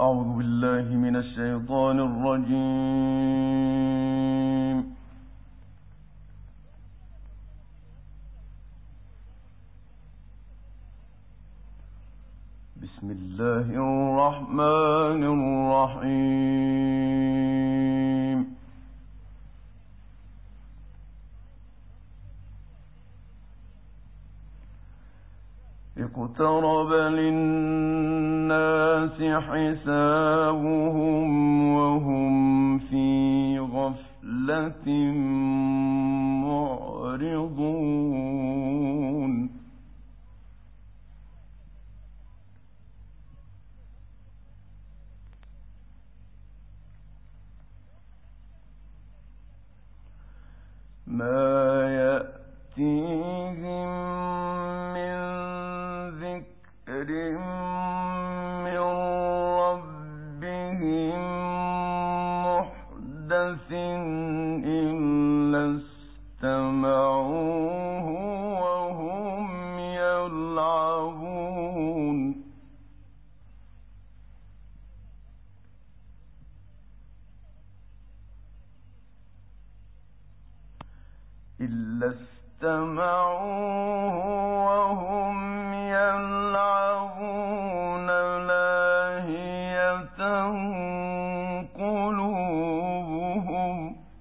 أعوذ بالله من الشيطان الرجيم. بسم الله الرحمن الرحيم. اقترب للناس حسابهم وهم في غفلة معرضون. ما يأتيهم من ذكر من ربهم محدث إلا استمعوه وهم يلعبون. إلا استمعوه وهم يلعبون لاهية قلوبهم.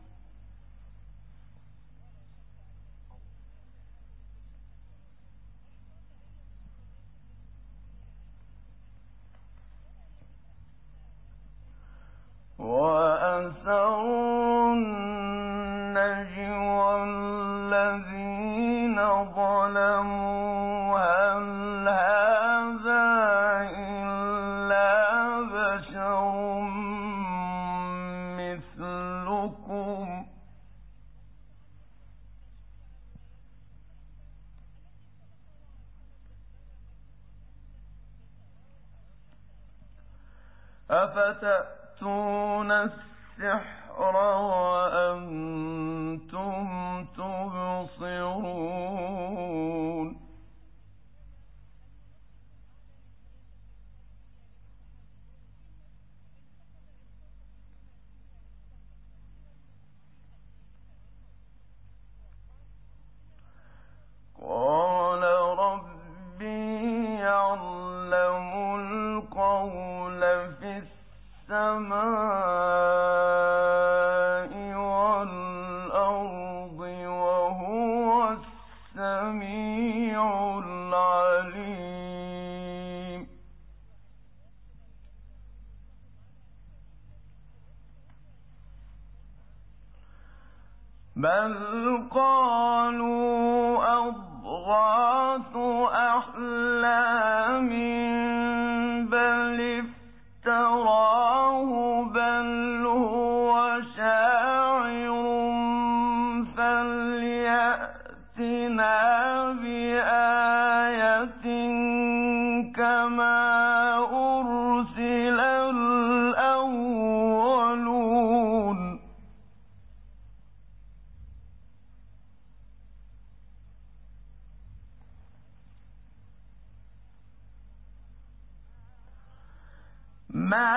وأسروا النجوى الذين ظلموا هل هذا إلا بشر مثلكم أفتأتون السحر وأنتم تبصرون. قال ربي يعلم القول في السماء والأرض وهو السميع العليم. بل قالوا أضغاث أحلام بل افتراه بل هو شاعر فليأتنا بآية كما أرسل الأولون. ما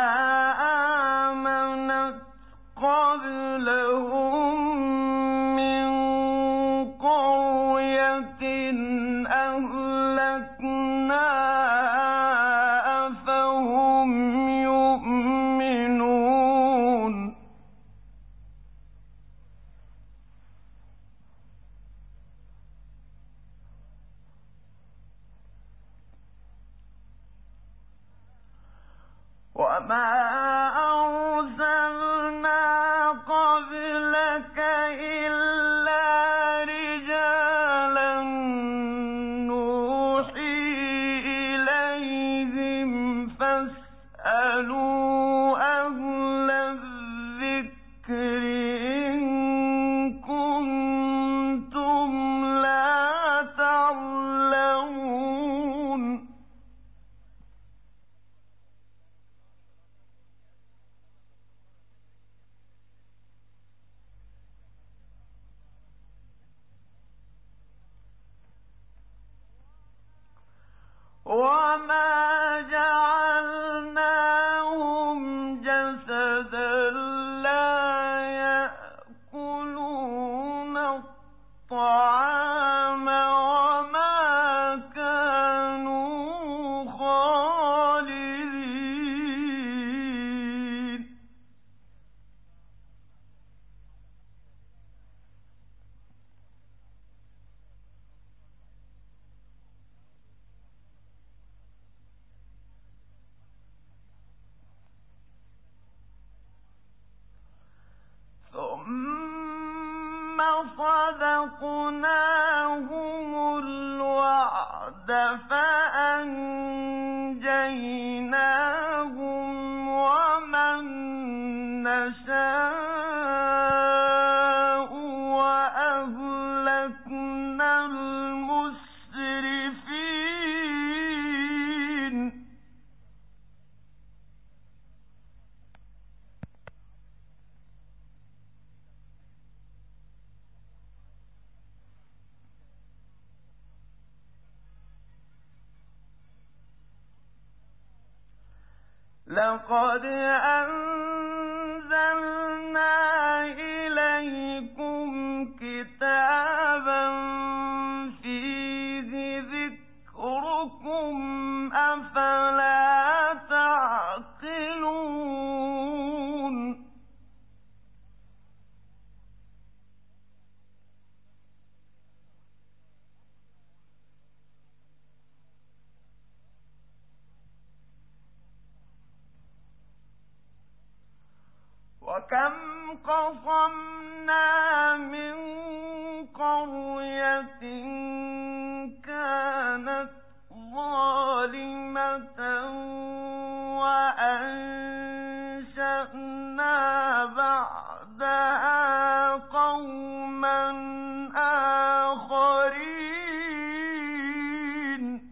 آمنت قبلهم من قرية أهلكناها أفهم يؤمنون. وما أرسلنا قبلك إلا رجالا نوحي إليهم فاسألوا أهل الذكر إن كنتم لا تعلمون. فصدقناهم الوعد فأنجيناهم ومن نشاء وأهلكنا المسرفين. لقد أنزلنا إليكم كتابا فيه ذكركم أفلا تعقلون. وكم قصمنا من قرية كانت ظالمة وأنشأنا بعدها قوما آخرين.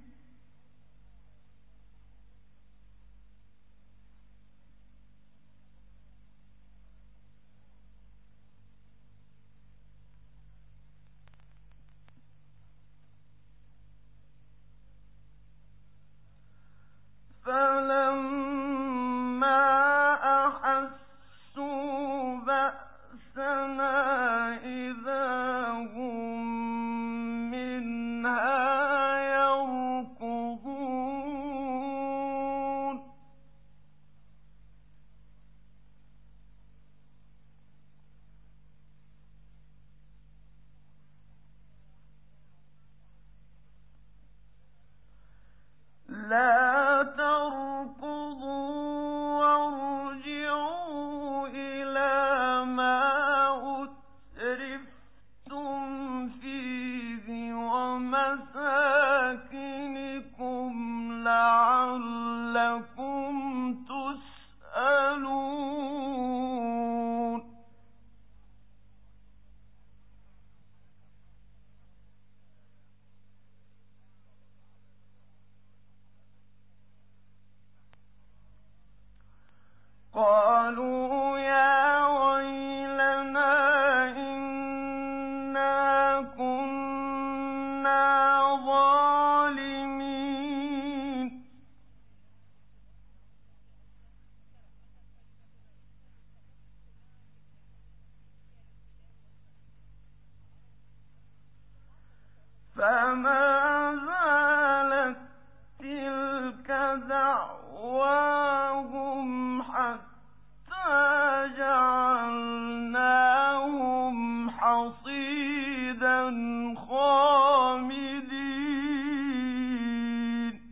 فلما أحسوا بأسنا إذا هم منها يركضون. لا تركضوا وارجعوا إلى ما أترفتم فيه ومساكنكم لعلكم تسألون. قالوا يا ويلنا إنا كنا ظالمين. فما زالت تلك دعواهم حتى جعلناهم حصيدا خامدين.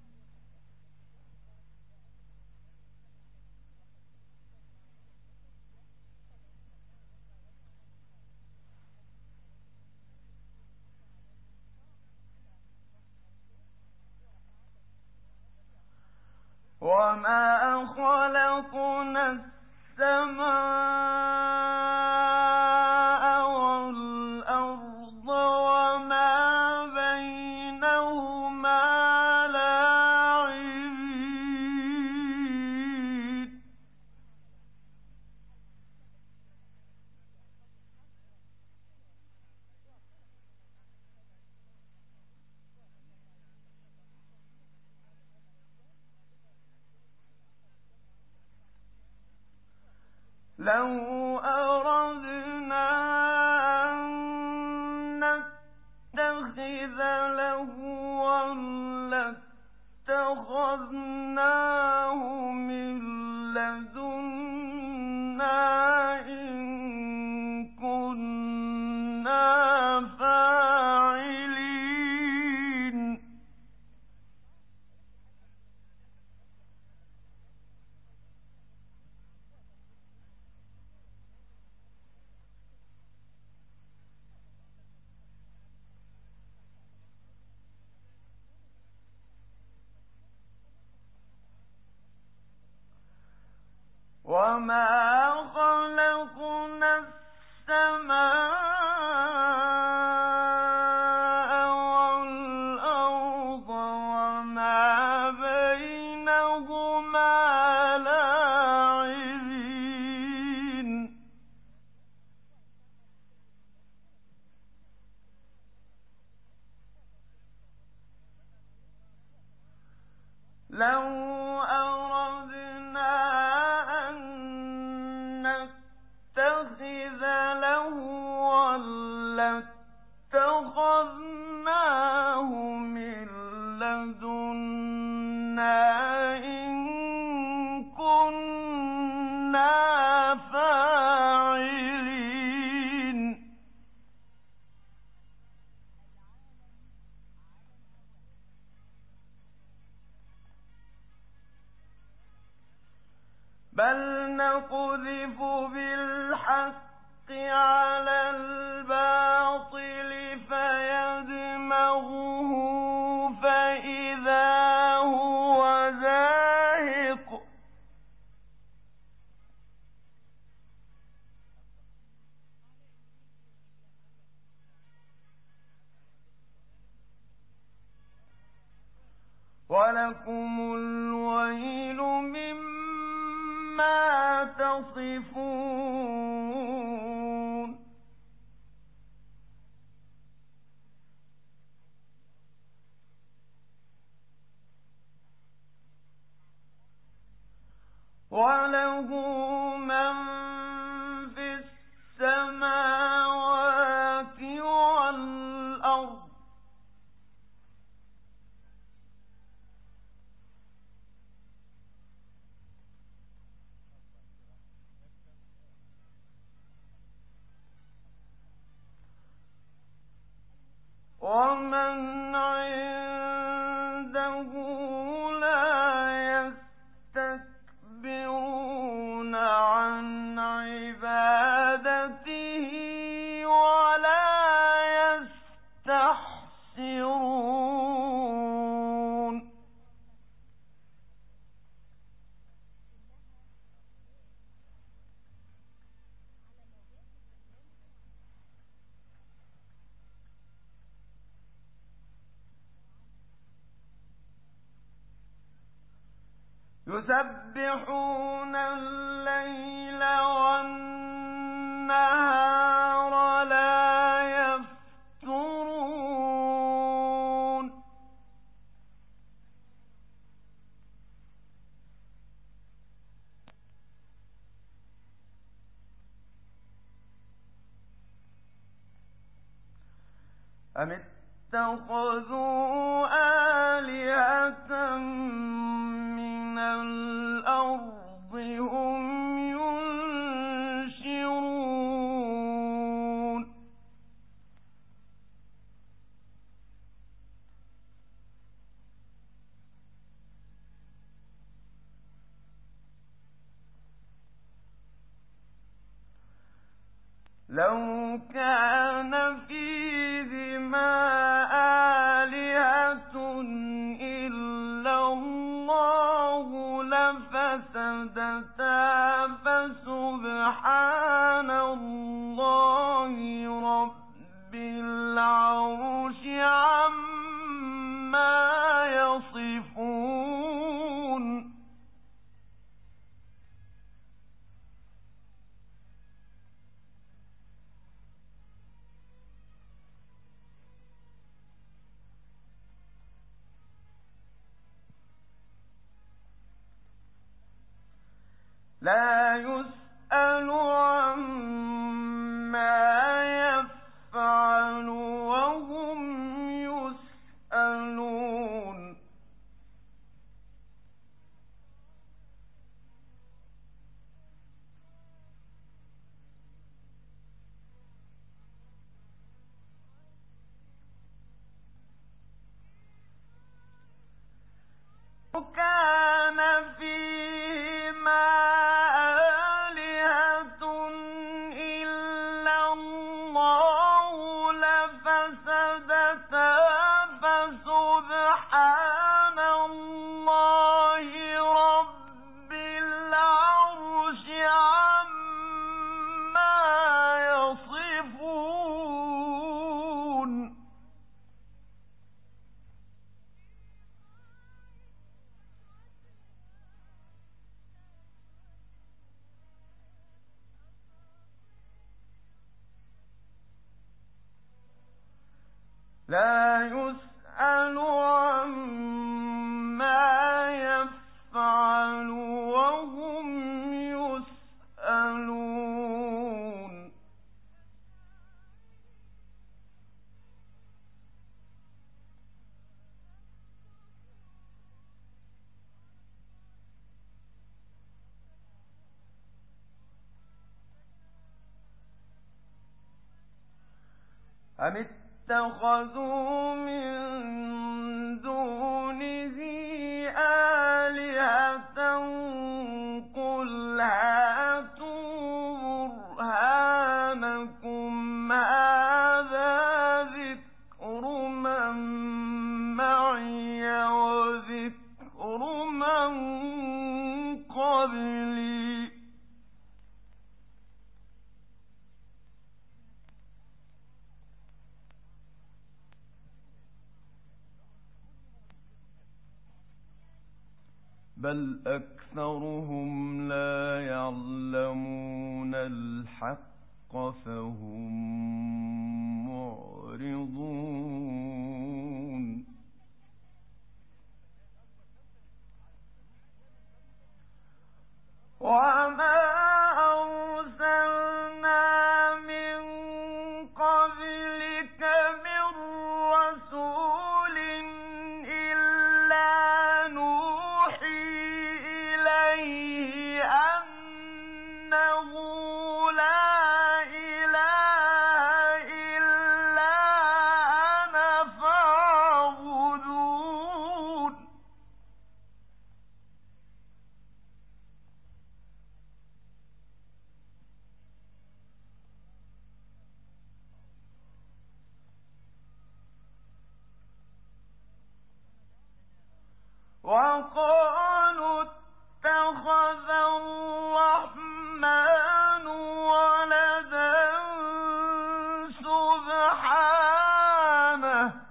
وما خلقنا السماء والأرض وما بينهما لاعبين. لو أردنا أن نتخذ لهوا لاتخذناه من لدنا إن كنا فاعلين. وما خلقنا السماء والأرض وما بينهما لاعبين لو أردنا أن نتخذ لهوا لاتخذناه من لدنا إن كنا فاعلين بل نقذف بالحق على الباطل فيدمغه فإذا هو زاهق ولكم الويل مما تصفون وله من في السماوات والأرض ومن عنده لا يستكبرون عن عبادته ولا يستحسرون يسبحون الليل والنهار لا يفترون أم اتخذوا آلهة من الأرض هم ينشرون لو كان فيهما آلهة إلا الله لفسدتا فسبحان الله رب العرش عما يصفون لا يسأل عما يفعل وهم يسألون وكان فيهما لا يسأل عما يفعل وهم يسألون أم اتخذوا من دونه آلهة قل هاتوا برهانكم هذا ذكر من معي وذكر من قبلي بل أكثرهم لا يعلمون الحق فهم معرضون وما أرسلنا من قبلك من رسول إلا نوحي إليه أنه لا إله إلا أنا فاعبدون وقالوا اتخذ الرحمن ولدا سبحانه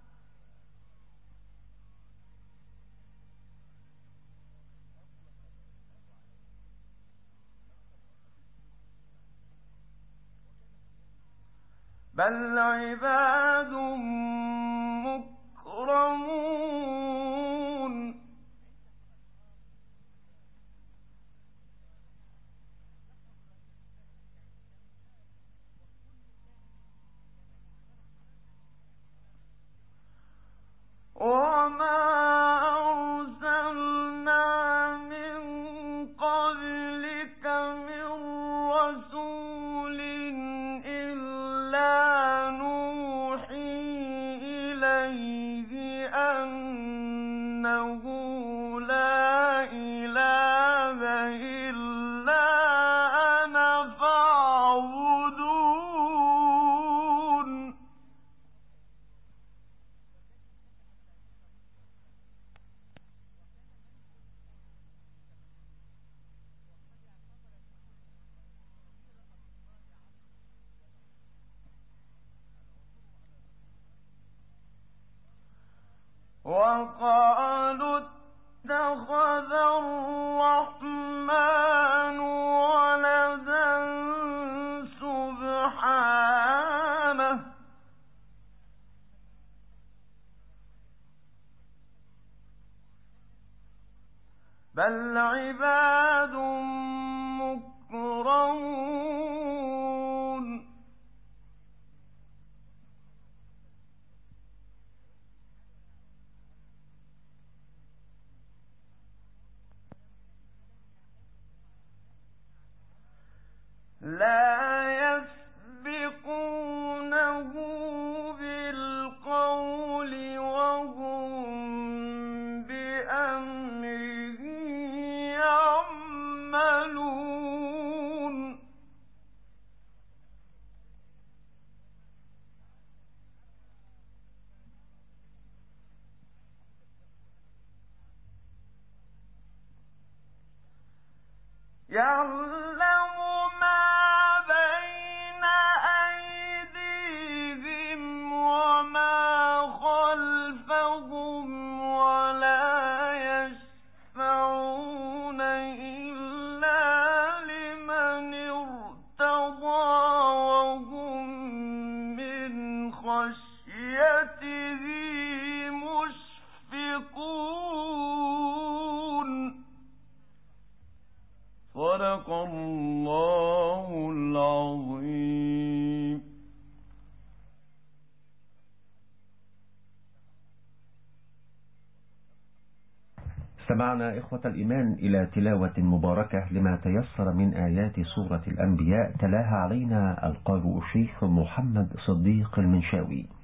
بل عباد مكرمون وما أرسلنا من قبلك من رسول إلا نوحي إليه أنه لا إله إلا أنا فاعبدون وقالوا اتخذ الرحمن ولدا سبحانه بل عباد مكرمون لا يسبقونه بالقول وهم بأمره يعملون يعلم ما مشفقون. صدق الله العظيم. سمعنا إخوة الإيمان إلى تلاوة مباركة لما تيسر من آيات سورة الأنبياء، تلاها علينا القارئ الشيخ محمد صديق المنشاوي.